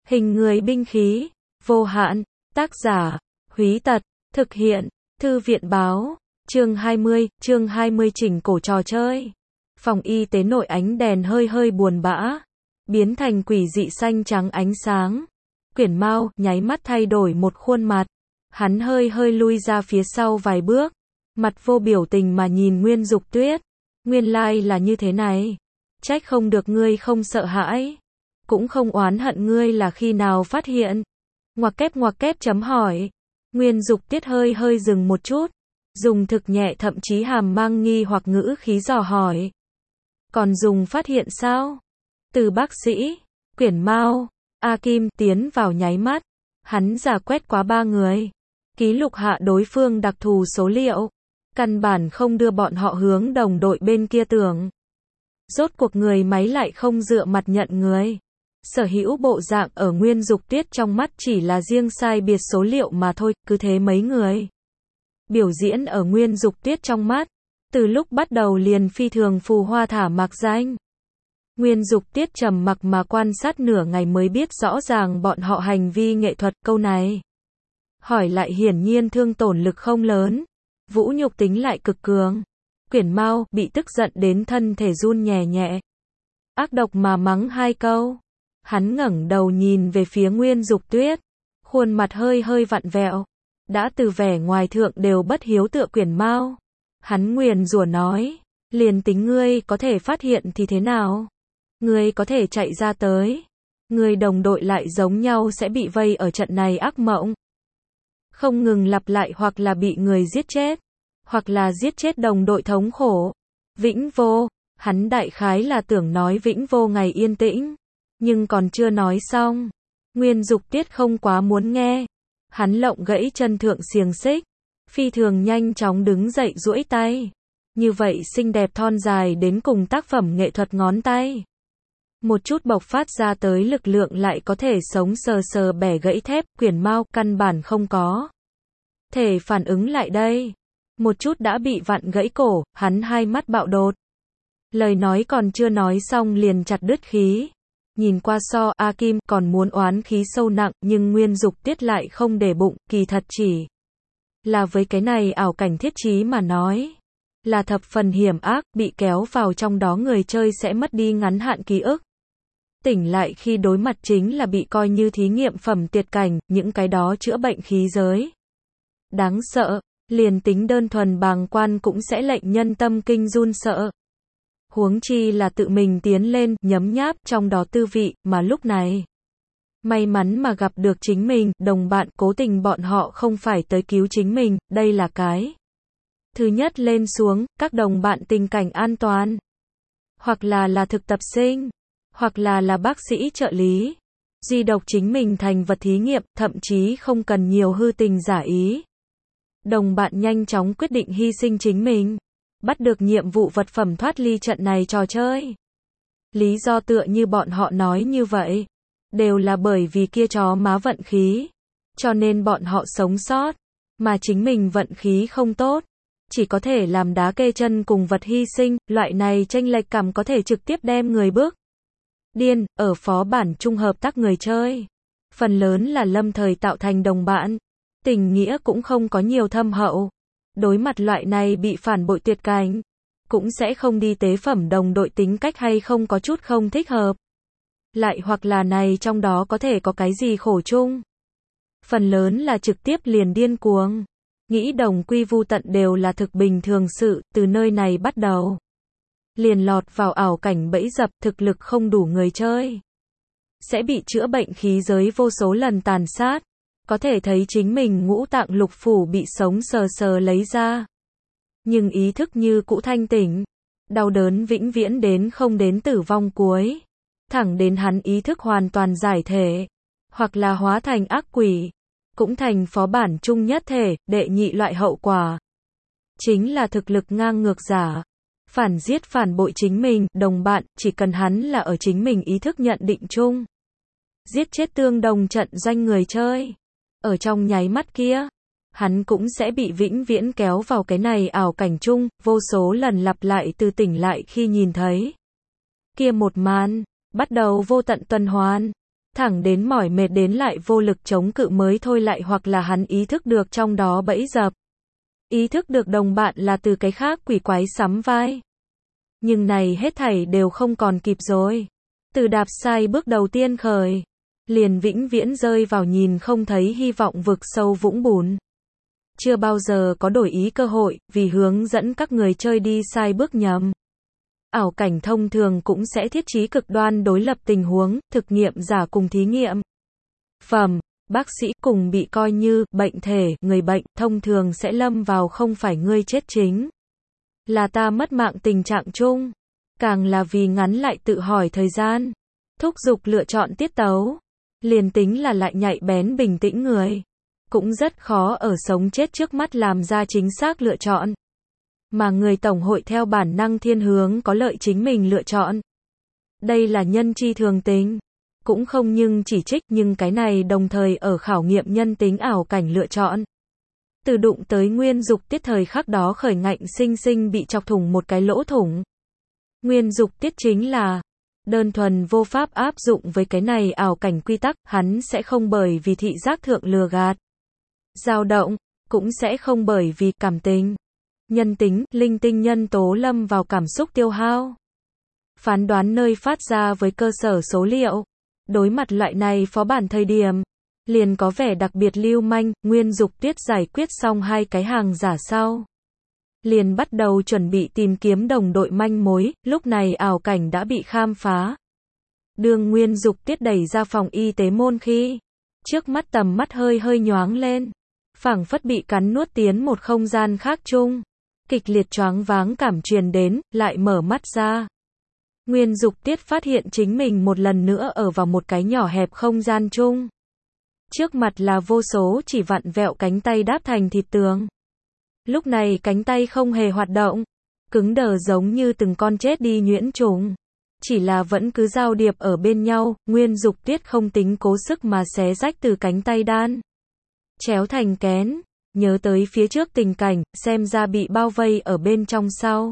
Hình người binh khí, vô hạn, tác giả, Húy Tật, thực hiện, Thư viện báo, chương 20 chỉnh cổ trò chơi. Phòng y tế nội ánh đèn hơi hơi buồn bã, biến thành quỷ dị xanh trắng ánh sáng. Quyển Mao, nháy mắt thay đổi một khuôn mặt. Hắn hơi hơi lui ra phía sau vài bước, mặt vô biểu tình mà nhìn Nguyên Dục Tuyết. Nguyên lai là như thế này. Trách không được ngươi không sợ hãi. Cũng không oán hận ngươi là khi nào phát hiện. Ngoặc kép chấm hỏi. Nguyên Dục Tuyết hơi hơi dừng một chút, dùng thực nhẹ thậm chí hàm mang nghi hoặc ngữ khí dò hỏi. Còn dùng phát hiện sao? Từ bác sĩ, Quyển Mao, A Kim tiến vào nháy mắt. Hắn giả quét quá 3 người. Ký lục hạ đối phương đặc thù số liệu. Căn bản không đưa bọn họ hướng đồng đội bên kia tưởng. Rốt cuộc người máy lại không dựa mặt nhận người. Sở hữu bộ dạng ở Nguyên Dục Tuyết trong mắt chỉ là riêng sai biệt số liệu mà thôi, cứ thế mấy người. Biểu diễn ở Nguyên Dục Tuyết trong mắt, từ lúc bắt đầu liền phi thường phù hoa thả mặc danh. Nguyên Dục Tuyết trầm mặc mà quan sát nửa ngày mới biết rõ ràng bọn họ hành vi nghệ thuật. Câu này hỏi lại hiển nhiên thương tổn lực không lớn, vũ nhục tính lại cực cường. Quyển Mao bị tức giận đến thân thể run nhẹ nhẹ, ác độc mà mắng 2 câu. Hắn ngẩng đầu nhìn về phía Nguyên Dục Tuyết, khuôn mặt hơi hơi vặn vẹo. Đã từ vẻ ngoài thượng đều bất hiếu tựa Quyển Mao. Hắn nguyền rủa nói, liền tính ngươi có thể phát hiện thì thế nào? Ngươi có thể chạy ra tới. Ngươi đồng đội lại giống nhau sẽ bị vây ở trận này ác mộng. Không ngừng lặp lại, hoặc là bị người giết chết, hoặc là giết chết đồng đội thống khổ. Vĩnh vô, hắn đại khái là tưởng nói vĩnh vô ngày yên tĩnh. Nhưng còn chưa nói xong, Nguyên Dục Tuyết không quá muốn nghe. Hắn lộng gãy chân thượng xiềng xích, phi thường nhanh chóng đứng dậy duỗi tay. Như vậy xinh đẹp thon dài đến cùng tác phẩm nghệ thuật ngón tay. Một chút bộc phát ra tới lực lượng lại có thể sống sờ sờ bẻ gãy thép. Quyển Mao căn bản không có thể phản ứng lại đây. Một chút đã bị vặn gãy cổ, hắn hai mắt bạo đột. Lời nói còn chưa nói xong liền chặt đứt khí. Nhìn qua so A Kim còn muốn oán khí sâu nặng, nhưng Nguyên Dục Tuyết lại không để bụng, kỳ thật chỉ là với cái này ảo cảnh thiết trí mà nói, là thập phần hiểm ác. Bị kéo vào trong đó người chơi sẽ mất đi ngắn hạn ký ức. Tỉnh lại khi đối mặt chính là bị coi như thí nghiệm phẩm tuyệt cảnh, những cái đó chữa bệnh khí giới. Đáng sợ, liền tính đơn thuần bàng quan cũng sẽ lệnh nhân tâm kinh run sợ. Huống chi là tự mình tiến lên, nhấm nháp trong đó tư vị, mà lúc này may mắn mà gặp được chính mình, đồng bạn. Cố tình bọn họ không phải tới cứu chính mình, đây là cái thứ nhất lên xuống, các đồng bạn tình cảnh an toàn. Hoặc là thực tập sinh, hoặc là bác sĩ trợ lý. Duy độc chính mình thành vật thí nghiệm, thậm chí không cần nhiều hư tình giả ý. Đồng bạn nhanh chóng quyết định hy sinh chính mình, bắt được nhiệm vụ vật phẩm thoát ly trận này trò chơi. Lý do tựa như bọn họ nói như vậy, đều là bởi vì kia chó má vận khí, cho nên bọn họ sống sót, mà chính mình vận khí không tốt, chỉ có thể làm đá kê chân cùng vật hy sinh. Loại này chênh lệch cảm có thể trực tiếp đem người bước điên. Ở phó bản chung hợp tác người chơi, phần lớn là lâm thời tạo thành đồng bạn, tình nghĩa cũng không có nhiều thâm hậu. Đối mặt loại này bị phản bội tuyệt cảnh, cũng sẽ không đi tế phẩm đồng đội tính cách hay không có chút không thích hợp. Lại hoặc là này trong đó có thể có cái gì khổ chung. Phần lớn là trực tiếp liền điên cuồng. Nghĩ đồng quy vu tận đều là thực bình thường sự. Từ nơi này bắt đầu, liền lọt vào ảo cảnh bẫy dập. Thực lực không đủ người chơi sẽ bị chữa bệnh khí giới vô số lần tàn sát. Có thể thấy chính mình ngũ tạng lục phủ bị sống sờ sờ lấy ra. Nhưng ý thức như cũ thanh tỉnh. Đau đớn vĩnh viễn đến không đến tử vong cuối. Thẳng đến hắn ý thức hoàn toàn giải thể. Hoặc là hóa thành ác quỷ. Cũng thành phó bản chung nhất thể. Đệ nhị loại hậu quả chính là thực lực ngang ngược giả. Phản giết phản bội chính mình, đồng bạn, chỉ cần hắn là ở chính mình ý thức nhận định chung. Giết chết tương đồng trận doanh người chơi. Ở trong nháy mắt kia, hắn cũng sẽ bị vĩnh viễn kéo vào cái này ảo cảnh chung, vô số lần lặp lại từ tỉnh lại khi nhìn thấy kia một màn, bắt đầu vô tận tuần hoàn. thẳng đến mỏi mệt đến lại vô lực chống cự mới thôi lại hoặc là hắn ý thức được trong đó bẫy dập. Ý thức được đồng bạn là từ cái khác quỷ quái sắm vai. Nhưng này hết thảy đều không còn kịp rồi. Từ đạp sai bước đầu tiên khởi, liền vĩnh viễn rơi vào nhìn không thấy hy vọng vực sâu vũng bùn. Chưa bao giờ có đổi ý cơ hội, vì hướng dẫn các người chơi đi sai bước nhầm. Ảo cảnh thông thường cũng sẽ thiết trí cực đoan đối lập tình huống, thực nghiệm giả cùng thí nghiệm. Phẩm, bác sĩ cùng bị coi như bệnh thể, người bệnh, thông thường sẽ lâm vào không phải ngươi chết chính. Là ta mất mạng tình trạng chung. Càng là vì ngắn lại tự hỏi thời gian. Thúc giục lựa chọn tiết tấu. Liền tính là lại nhạy bén bình tĩnh người. Cũng rất khó ở sống chết trước mắt làm ra chính xác lựa chọn. Mà người tổng hội theo bản năng thiên hướng có lợi chính mình lựa chọn. Đây là nhân chi thường tình. Cũng không nhưng chỉ trích nhưng cái này đồng thời ở khảo nghiệm nhân tính ảo cảnh lựa chọn. Từ đụng tới nguyên dục tiết thời khắc đó khởi ngạnh sinh sinh bị chọc thủng một cái lỗ thủng. Nguyên dục tiết chính là đơn thuần vô pháp áp dụng với cái này ảo cảnh quy tắc, hắn sẽ không bởi vì thị giác thượng lừa gạt, dao động, cũng sẽ không bởi vì cảm tình, nhân tính, linh tinh nhân tố lâm vào cảm xúc tiêu hao. Phán đoán nơi phát ra với cơ sở số liệu. Đối mặt loại này phó bản thời điểm, liền có vẻ đặc biệt lưu manh, Nguyên Dục Tuyết giải quyết xong hai cái hàng giả sau. Liền bắt đầu chuẩn bị tìm kiếm đồng đội manh mối, lúc này ảo cảnh đã bị khám phá. Đường Nguyên Dục Tuyết đẩy ra phòng y tế môn khi, trước mắt tầm mắt hơi hơi nhoáng lên, phảng phất bị cắn nuốt tiến một không gian khác chung. Kịch liệt choáng váng cảm truyền đến, lại mở mắt ra. Nguyên Dục Tiết phát hiện chính mình một lần nữa ở vào một cái nhỏ hẹp không gian chung. Trước mặt là vô số chỉ vặn vẹo cánh tay đáp thành thịt tường. Lúc này cánh tay không hề hoạt động, cứng đờ giống như từng con chết đi nhuyễn trùng. Chỉ là vẫn cứ giao điệp ở bên nhau, Nguyên Dục Tiết không tính cố sức mà xé rách từ cánh tay đan. Chéo thành kén, nhớ tới phía trước tình cảnh, xem ra bị bao vây ở bên trong sau.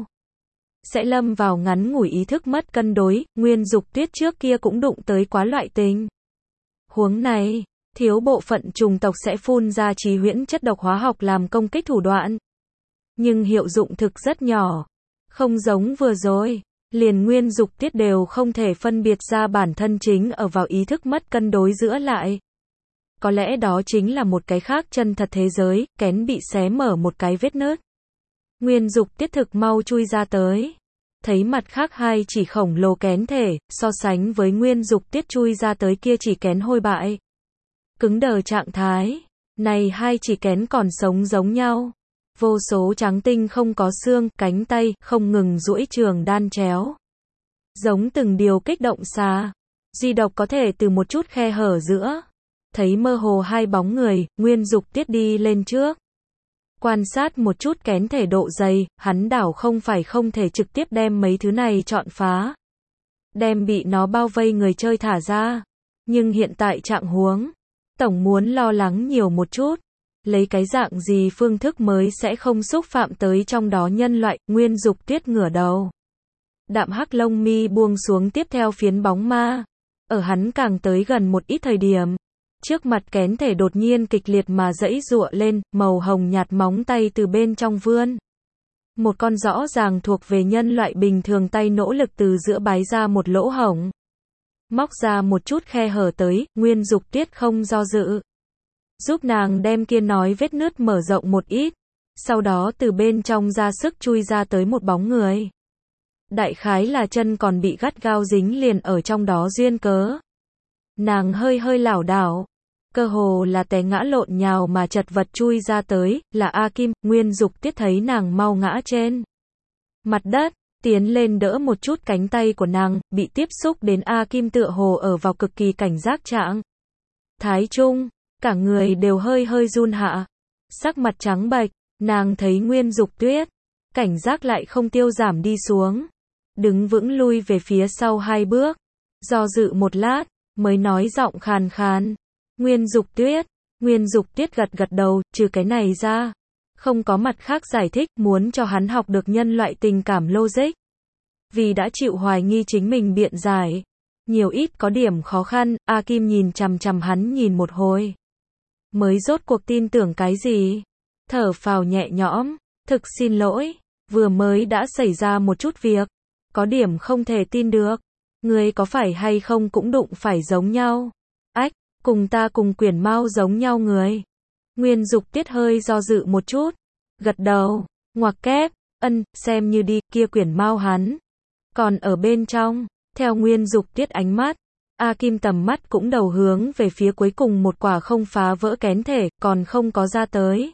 Sẽ lâm vào ngắn ngủi ý thức mất cân đối, Nguyên Dục Tuyết trước kia cũng đụng tới quá loại tình huống này, thiếu bộ phận trùng tộc sẽ phun ra trí huyễn chất độc hóa học làm công kích thủ đoạn. Nhưng hiệu dụng thực rất nhỏ, không giống vừa rồi, liền Nguyên Dục Tuyết đều không thể phân biệt ra bản thân chính ở vào ý thức mất cân đối giữa lại. Có lẽ đó chính là một cái khác chân thật thế giới, kén bị xé mở một cái vết nứt. Nguyên Dục Tiết thực mau chui ra tới. Thấy mặt khác hai chỉ khổng lồ kén thể, so sánh với Nguyên Dục Tiết chui ra tới kia chỉ kén hôi bại. Cứng đờ trạng thái. Này hai chỉ kén còn sống giống nhau. Vô số trắng tinh không có xương, cánh tay, không ngừng duỗi trường đan chéo. Giống từng điều kích động xà. Duy độc có thể từ một chút khe hở giữa. Thấy mơ hồ hai bóng người, Nguyên Dục Tiết đi lên trước. Quan sát một chút kén thể độ dày, hắn đảo không phải không thể trực tiếp đem mấy thứ này chọn phá. Đem bị nó bao vây người chơi thả ra. Nhưng hiện tại trạng huống, tổng muốn lo lắng nhiều một chút. Lấy cái dạng gì phương thức mới sẽ không xúc phạm tới trong đó nhân loại, Nguyên Dục Tuyết ngửa đầu. Đạm hắc lông mi buông xuống tiếp theo phiến bóng ma. Ở hắn càng tới gần một ít thời điểm. Trước mặt kén thể đột nhiên kịch liệt mà giãy giụa lên, màu hồng nhạt móng tay từ bên trong vươn. Một con rõ ràng thuộc về nhân loại bình thường tay nỗ lực từ giữa bái ra một lỗ hổng. Móc ra một chút khe hở tới, Nguyên Dục Tuyết không do dự. Giúp nàng đem kia nói vết nứt mở rộng một ít. Sau đó từ bên trong ra sức chui ra tới một bóng người. Đại khái là chân còn bị gắt gao dính liền ở trong đó duyên cớ. Nàng hơi hơi lảo đảo, cơ hồ là té ngã lộn nhào mà chật vật chui ra tới, là A Kim. Nguyên Dục Tiết thấy nàng mau ngã trên mặt đất, tiến lên đỡ một chút cánh tay của nàng, bị tiếp xúc đến A Kim tựa hồ ở vào cực kỳ cảnh giác trạng thái chung, cả người đều hơi hơi run hạ, sắc mặt trắng bệch. Nàng thấy Nguyên Dục Tuyết, cảnh giác lại không tiêu giảm đi xuống, đứng vững lui về phía sau hai bước, do dự một lát, mới nói giọng khàn khàn. Nguyên Dục Tuyết. Nguyên Dục Tuyết gật gật đầu, trừ cái này ra, không có mặt khác giải thích, muốn cho hắn học được nhân loại tình cảm logic. Vì đã chịu hoài nghi chính mình biện giải, Nhiều ít có điểm khó khăn, A Kim nhìn chằm chằm hắn nhìn một hồi. Mới rốt cuộc tin tưởng cái gì? Thở phào nhẹ nhõm, thực xin lỗi, vừa mới đã xảy ra một chút việc. Có điểm không thể tin được. Ngươi có phải hay không cũng đụng phải giống nhau. Ách, cùng ta cùng Quyển Mao giống nhau người. Nguyên Dục Tiết hơi do dự một chút. Gật đầu, ngoặc kép, xem như đi, kia Quyển Mao hắn. Còn ở bên trong, theo Nguyên Dục Tiết ánh mắt, A Kim tầm mắt cũng đầu hướng về phía cuối cùng một quả không phá vỡ kén thể, còn không có ra tới.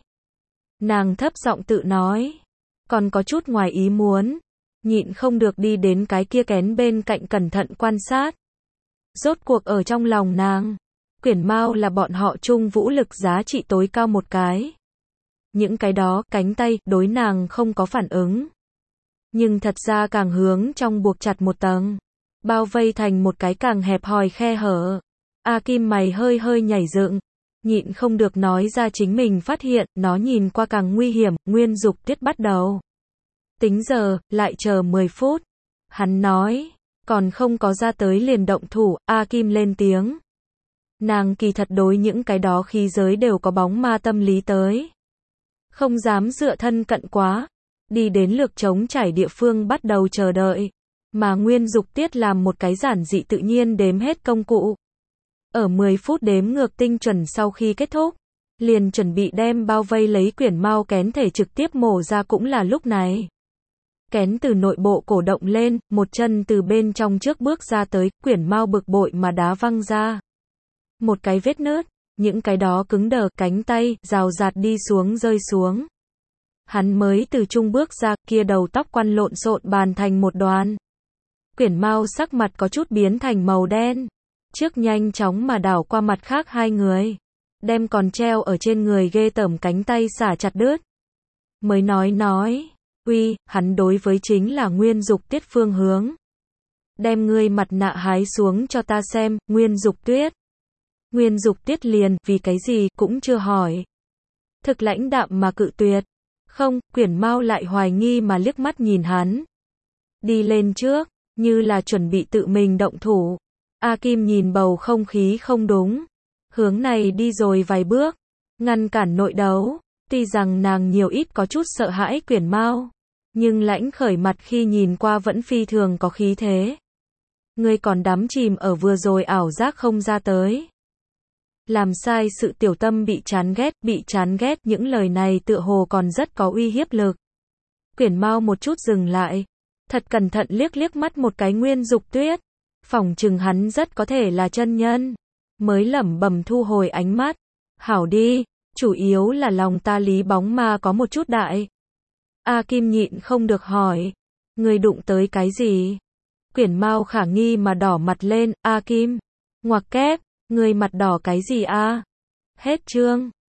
Nàng thấp giọng tự nói, còn có chút ngoài ý muốn, nhịn không được đi đến cái kia kén bên cạnh cẩn thận quan sát. Rốt cuộc ở trong lòng nàng, Quyển Mao là bọn họ chung vũ lực giá trị tối cao một cái. Những cái đó, cánh tay, đối nàng không có phản ứng. Nhưng thật ra càng hướng trong buộc chặt một tầng, bao vây thành một cái càng hẹp hòi khe hở. A Kim mày hơi hơi nhảy dựng, nhịn không được nói ra chính mình phát hiện, nó nhìn qua càng nguy hiểm. Nguyên Dục Tiết bắt đầu tính giờ, lại chờ 10 phút. Hắn nói, còn không có ra tới liền động thủ. A Kim lên tiếng. Nàng kỳ thật đối những cái đó khí giới đều có bóng ma tâm lý tới. Không dám dựa thân cận quá. Đi đến lược trống trải địa phương bắt đầu chờ đợi. Mà Nguyên Dục Tiết làm một cái giản dị tự nhiên đếm hết công cụ. Ở 10 phút đếm ngược tinh chuẩn sau khi kết thúc, liền chuẩn bị đem bao vây lấy Quyển Mao kén thể trực tiếp mổ ra cũng là lúc này. Kén từ nội bộ cổ động lên, một chân từ bên trong trước bước ra tới, Quyển Mao bực bội mà đá văng ra. Một cái vết nứt, những cái đó cứng đờ, cánh tay, rào rạt đi xuống rơi xuống. Hắn mới từ trung bước ra, kia đầu tóc quăn lộn xộn bàn thành một đoàn. Quyển Mao sắc mặt có chút biến thành màu đen. Trước nhanh chóng mà đảo qua mặt khác hai người. Đem còn treo ở trên người ghê tởm cánh tay xả chặt đứt. Mới nói. Uy, hắn đối với chính là Nguyên Dục Tiết phương hướng. Đem ngươi mặt nạ hái xuống cho ta xem, Nguyên Dục Tuyết. Nguyên Dục Tiết liền, vì cái gì, cũng chưa hỏi. Thực lãnh đạm mà cự tuyệt. Không, Quyển Mao lại hoài nghi mà liếc mắt nhìn hắn. Đi lên trước, như là chuẩn bị tự mình động thủ. A Kim nhìn bầu không khí không đúng. Hướng này đi rồi vài bước. Ngăn cản nội đấu. Tuy rằng nàng nhiều ít có chút sợ hãi Quyển Mao. Nhưng lãnh khởi mặt khi nhìn qua vẫn phi thường có khí thế. Ngươi còn đắm chìm ở vừa rồi ảo giác không ra tới. Làm sai sự tiểu tâm bị chán ghét, những lời này tựa hồ còn rất có uy hiếp lực. Quyển Mao một chút dừng lại. Thật cẩn thận liếc mắt một cái Nguyên Dục Tuyết. Phỏng chừng hắn rất có thể là chân nhân. Mới lẩm bẩm thu hồi ánh mắt. Hảo đi, chủ yếu là lòng ta lý bóng ma có một chút đại. A Kim nhịn không được hỏi. Người đụng tới cái gì? Quyển Mao khả nghi mà đỏ mặt lên. A Kim. Ngoặc kép. Người mặt đỏ cái gì a? Hết chương.